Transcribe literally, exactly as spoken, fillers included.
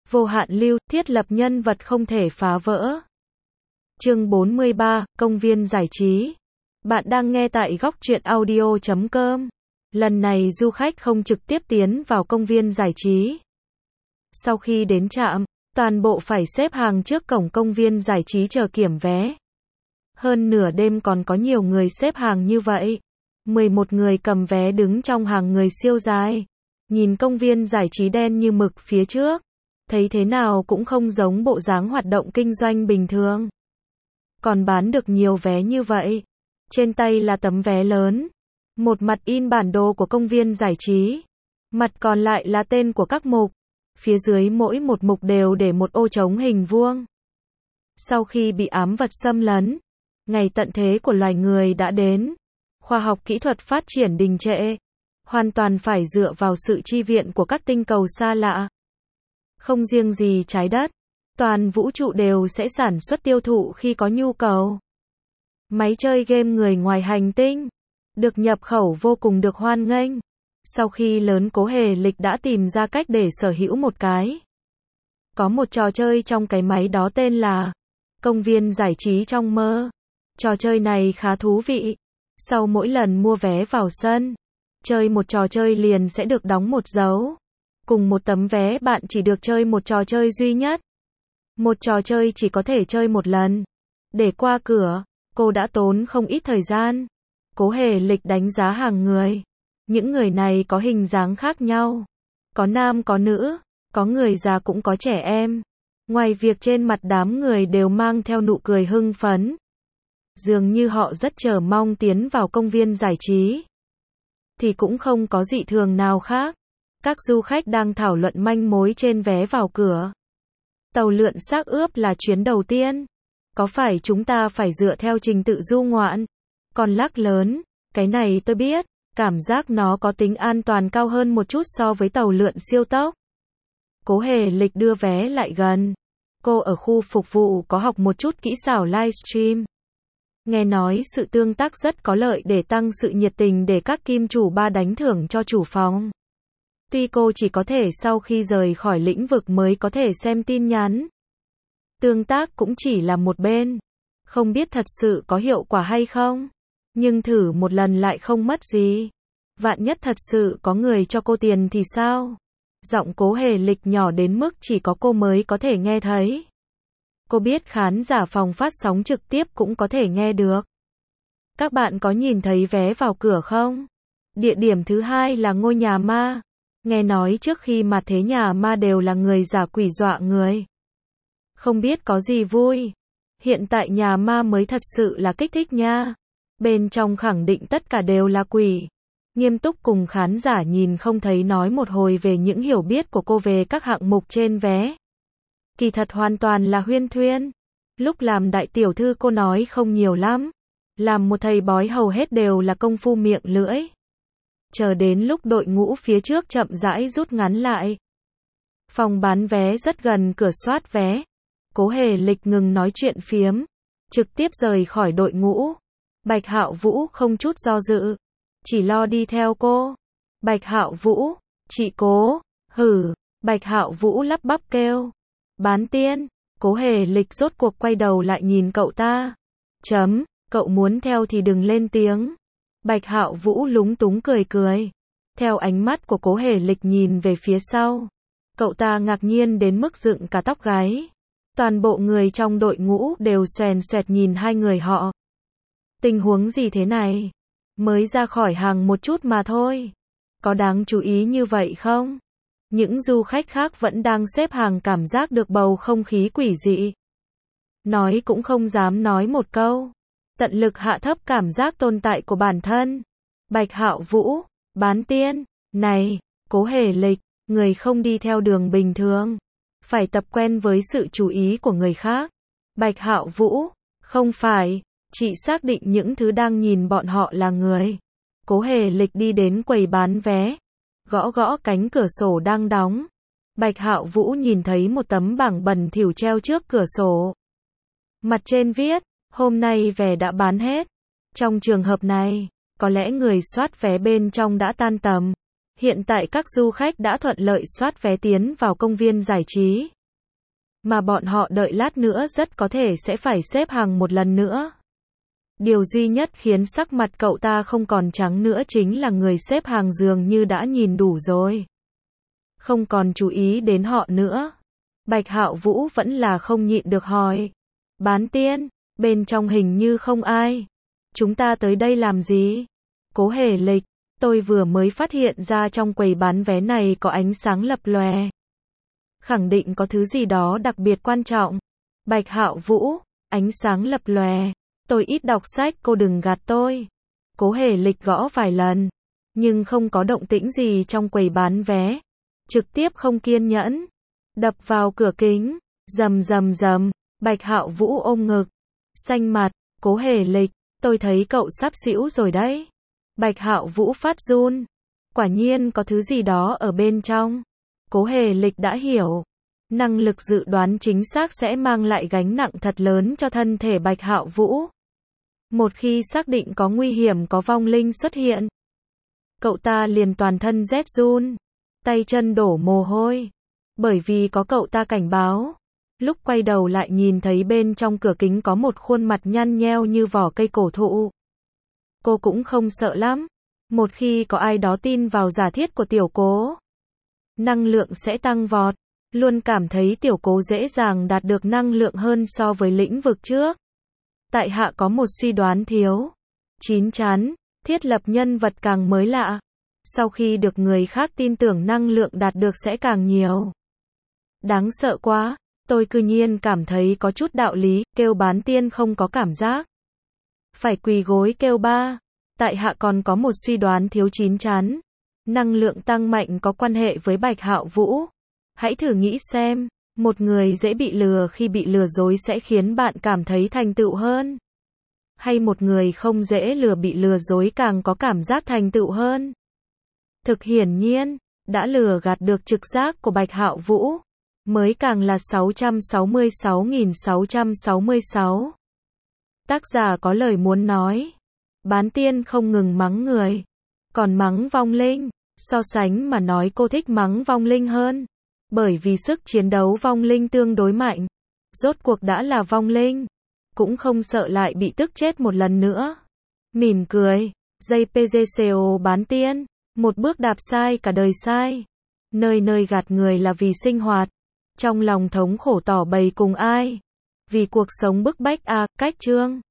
Vô hạn lưu, thiết lập nhân vật không thể phá vỡ. Chương bốn mươi ba, công viên giải trí. Bạn đang nghe tại góc truyện audio chấm com. Lần này du khách không trực tiếp tiến vào công viên giải trí. Sau khi đến trạm, toàn bộ phải xếp hàng trước cổng công viên giải trí chờ kiểm vé. Hơn nửa đêm còn có nhiều người xếp hàng như vậy. mười một người cầm vé đứng trong hàng người siêu dài. Nhìn công viên giải trí đen như mực phía trước. Thấy thế nào cũng không giống bộ dáng hoạt động kinh doanh bình thường. Còn bán được nhiều vé như vậy. Trên tay là tấm vé lớn. Một mặt in bản đồ của công viên giải trí. Mặt còn lại là tên của các mục. Phía dưới mỗi một mục đều để một ô trống hình vuông. Sau khi bị ám vật xâm lấn, ngày tận thế của loài người đã đến. Khoa học kỹ thuật phát triển đình trệ. Hoàn toàn phải dựa vào sự chi viện của các tinh cầu xa lạ. Không riêng gì trái đất, toàn vũ trụ đều sẽ sản xuất tiêu thụ khi có nhu cầu. Máy chơi game người ngoài hành tinh, được nhập khẩu vô cùng được hoan nghênh. Sau khi lớn Cố Hề Lịch đã tìm ra cách để sở hữu một cái. Có một trò chơi trong cái máy đó tên là công viên giải trí trong mơ. Trò chơi này khá thú vị. Sau mỗi lần mua vé vào sân, chơi một trò chơi liền sẽ được đóng một dấu. Cùng một tấm vé bạn chỉ được chơi một trò chơi duy nhất. Một trò chơi chỉ có thể chơi một lần. Để qua cửa, cô đã tốn không ít thời gian. Cố Hề Lịch đánh giá hàng người. Những người này có hình dáng khác nhau. Có nam có nữ, có người già cũng có trẻ em. Ngoài việc trên mặt đám người đều mang theo nụ cười hưng phấn. Dường như họ rất chờ mong tiến vào công viên giải trí. Thì cũng không có dị thường nào khác. Các du khách đang thảo luận manh mối trên vé vào cửa. Tàu lượn xác ướp là chuyến đầu tiên. Có phải chúng ta phải dựa theo trình tự du ngoạn? Còn lác lớn, cái này tôi biết, cảm giác nó có tính an toàn cao hơn một chút so với tàu lượn siêu tốc. Cố Hề Lịch đưa vé lại gần. Cô ở khu phục vụ có học một chút kỹ xảo livestream. Nghe nói sự tương tác rất có lợi để tăng sự nhiệt tình để các kim chủ ba đánh thưởng cho chủ phòng. Tuy cô chỉ có thể sau khi rời khỏi lĩnh vực mới có thể xem tin nhắn. Tương tác cũng chỉ là một bên. Không biết thật sự có hiệu quả hay không. Nhưng thử một lần lại không mất gì. Vạn nhất thật sự có người cho cô tiền thì sao? Giọng Cố Hề Lịch nhỏ đến mức chỉ có cô mới có thể nghe thấy. Cô biết khán giả phòng phát sóng trực tiếp cũng có thể nghe được. Các bạn có nhìn thấy vé vào cửa không? Địa điểm thứ hai là ngôi nhà ma. Nghe nói trước khi mà thế nhà ma đều là người giả quỷ dọa người. Không biết có gì vui. Hiện tại nhà ma mới thật sự là kích thích nha. Bên trong khẳng định tất cả đều là quỷ. Nghiêm túc cùng khán giả nhìn không thấy nói một hồi về những hiểu biết của cô về các hạng mục trên vé. Kỳ thật hoàn toàn là huyên thuyên. Lúc làm đại tiểu thư cô nói không nhiều lắm. Làm một thầy bói hầu hết đều là công phu miệng lưỡi. Chờ đến lúc đội ngũ phía trước chậm rãi rút ngắn lại. Phòng bán vé rất gần cửa soát vé. Cố Hề Lịch ngừng nói chuyện phiếm. Trực tiếp rời khỏi đội ngũ. Bạch Hạo Vũ không chút do dự. Chỉ lo đi theo cô. Bạch Hạo Vũ, chị Cố, hử. Bạch Hạo Vũ lắp bắp kêu. Bán tiên. Cố Hề Lịch rốt cuộc quay đầu lại nhìn cậu ta. Chấm, cậu muốn theo thì đừng lên tiếng. Bạch Hạo Vũ lúng túng cười cười. Theo ánh mắt của Cố Hề Lịch nhìn về phía sau. Cậu ta ngạc nhiên đến mức dựng cả tóc gáy. Toàn bộ người trong đội ngũ đều xoèn xoẹt nhìn hai người họ. Tình huống gì thế này? Mới ra khỏi hàng một chút mà thôi. Có đáng chú ý như vậy không? Những du khách khác vẫn đang xếp hàng cảm giác được bầu không khí quỷ dị. Nói cũng không dám nói một câu. Tận lực hạ thấp cảm giác tồn tại của bản thân. Bạch Hạo Vũ, bán tiên, này, Cố Hề Lịch, người không đi theo đường bình thường. Phải tập quen với sự chú ý của người khác. Bạch Hạo Vũ, không phải, chị xác định những thứ đang nhìn bọn họ là người. Cố Hề Lịch đi đến quầy bán vé. Gõ gõ cánh cửa sổ đang đóng. Bạch Hạo Vũ nhìn thấy một tấm bảng bẩn thỉu treo trước cửa sổ. Mặt trên viết, hôm nay vé đã bán hết. Trong trường hợp này, có lẽ người soát vé bên trong đã tan tầm. Hiện tại các du khách đã thuận lợi soát vé tiến vào công viên giải trí. Mà bọn họ đợi lát nữa rất có thể sẽ phải xếp hàng một lần nữa. Điều duy nhất khiến sắc mặt cậu ta không còn trắng nữa chính là người xếp hàng dường như đã nhìn đủ rồi. Không còn chú ý đến họ nữa. Bạch Hạo Vũ vẫn là không nhịn được hỏi. Bán tiên, bên trong hình như không ai. Chúng ta tới đây làm gì? Cố Hề Lịch, tôi vừa mới phát hiện ra trong quầy bán vé này có ánh sáng lập lòe. Khẳng định có thứ gì đó đặc biệt quan trọng. Bạch Hạo Vũ, ánh sáng lập lòe. Tôi ít đọc sách, cô đừng gạt tôi. Cố Hề Lịch gõ vài lần, nhưng không có động tĩnh gì trong quầy bán vé. Trực tiếp không kiên nhẫn, đập vào cửa kính, rầm rầm rầm. Bạch Hạo Vũ ôm ngực, xanh mặt. Cố Hề Lịch, tôi thấy cậu sắp xỉu rồi đấy. Bạch Hạo Vũ phát run. Quả nhiên có thứ gì đó ở bên trong. Cố Hề Lịch đã hiểu. Năng lực dự đoán chính xác sẽ mang lại gánh nặng thật lớn cho thân thể Bạch Hạo Vũ. Một khi xác định có nguy hiểm có vong linh xuất hiện, cậu ta liền toàn thân rét run, tay chân đổ mồ hôi. Bởi vì có cậu ta cảnh báo, lúc quay đầu lại nhìn thấy bên trong cửa kính có một khuôn mặt nhăn nheo như vỏ cây cổ thụ. Cô cũng không sợ lắm. Một khi có ai đó tin vào giả thiết của tiểu cố, năng lượng sẽ tăng vọt. Luôn cảm thấy tiểu cố dễ dàng đạt được năng lượng hơn so với lĩnh vực trước. Tại hạ có một suy đoán thiếu chín chắn, thiết lập nhân vật càng mới lạ. Sau khi được người khác tin tưởng năng lượng đạt được sẽ càng nhiều. Đáng sợ quá, tôi cư nhiên cảm thấy có chút đạo lý, kêu bán tiên không có cảm giác. Phải quỳ gối kêu ba. Tại hạ còn có một suy đoán thiếu chín chắn. Năng lượng tăng mạnh có quan hệ với Bạch Hạo Vũ. Hãy thử nghĩ xem, một người dễ bị lừa khi bị lừa dối sẽ khiến bạn cảm thấy thành tựu hơn. Hay một người không dễ lừa bị lừa dối càng có cảm giác thành tựu hơn. Thực hiển nhiên, đã lừa gạt được trực giác của Bạch Hạo Vũ. Mới càng là sáu trăm sáu mươi sáu nghìn sáu trăm sáu mươi sáu. Tác giả có lời muốn nói. Bán tiên không ngừng mắng người, còn mắng vong linh. So sánh mà nói cô thích mắng vong linh hơn. Bởi vì sức chiến đấu vong linh tương đối mạnh. Rốt cuộc đã là vong linh, cũng không sợ lại bị tức chết một lần nữa. Mỉm cười, jê pê giê xê o bán tiên, một bước đạp sai cả đời sai. Nơi nơi gạt người là vì sinh hoạt, trong lòng thống khổ tỏ bày cùng ai. Vì cuộc sống bức bách à, cách chương.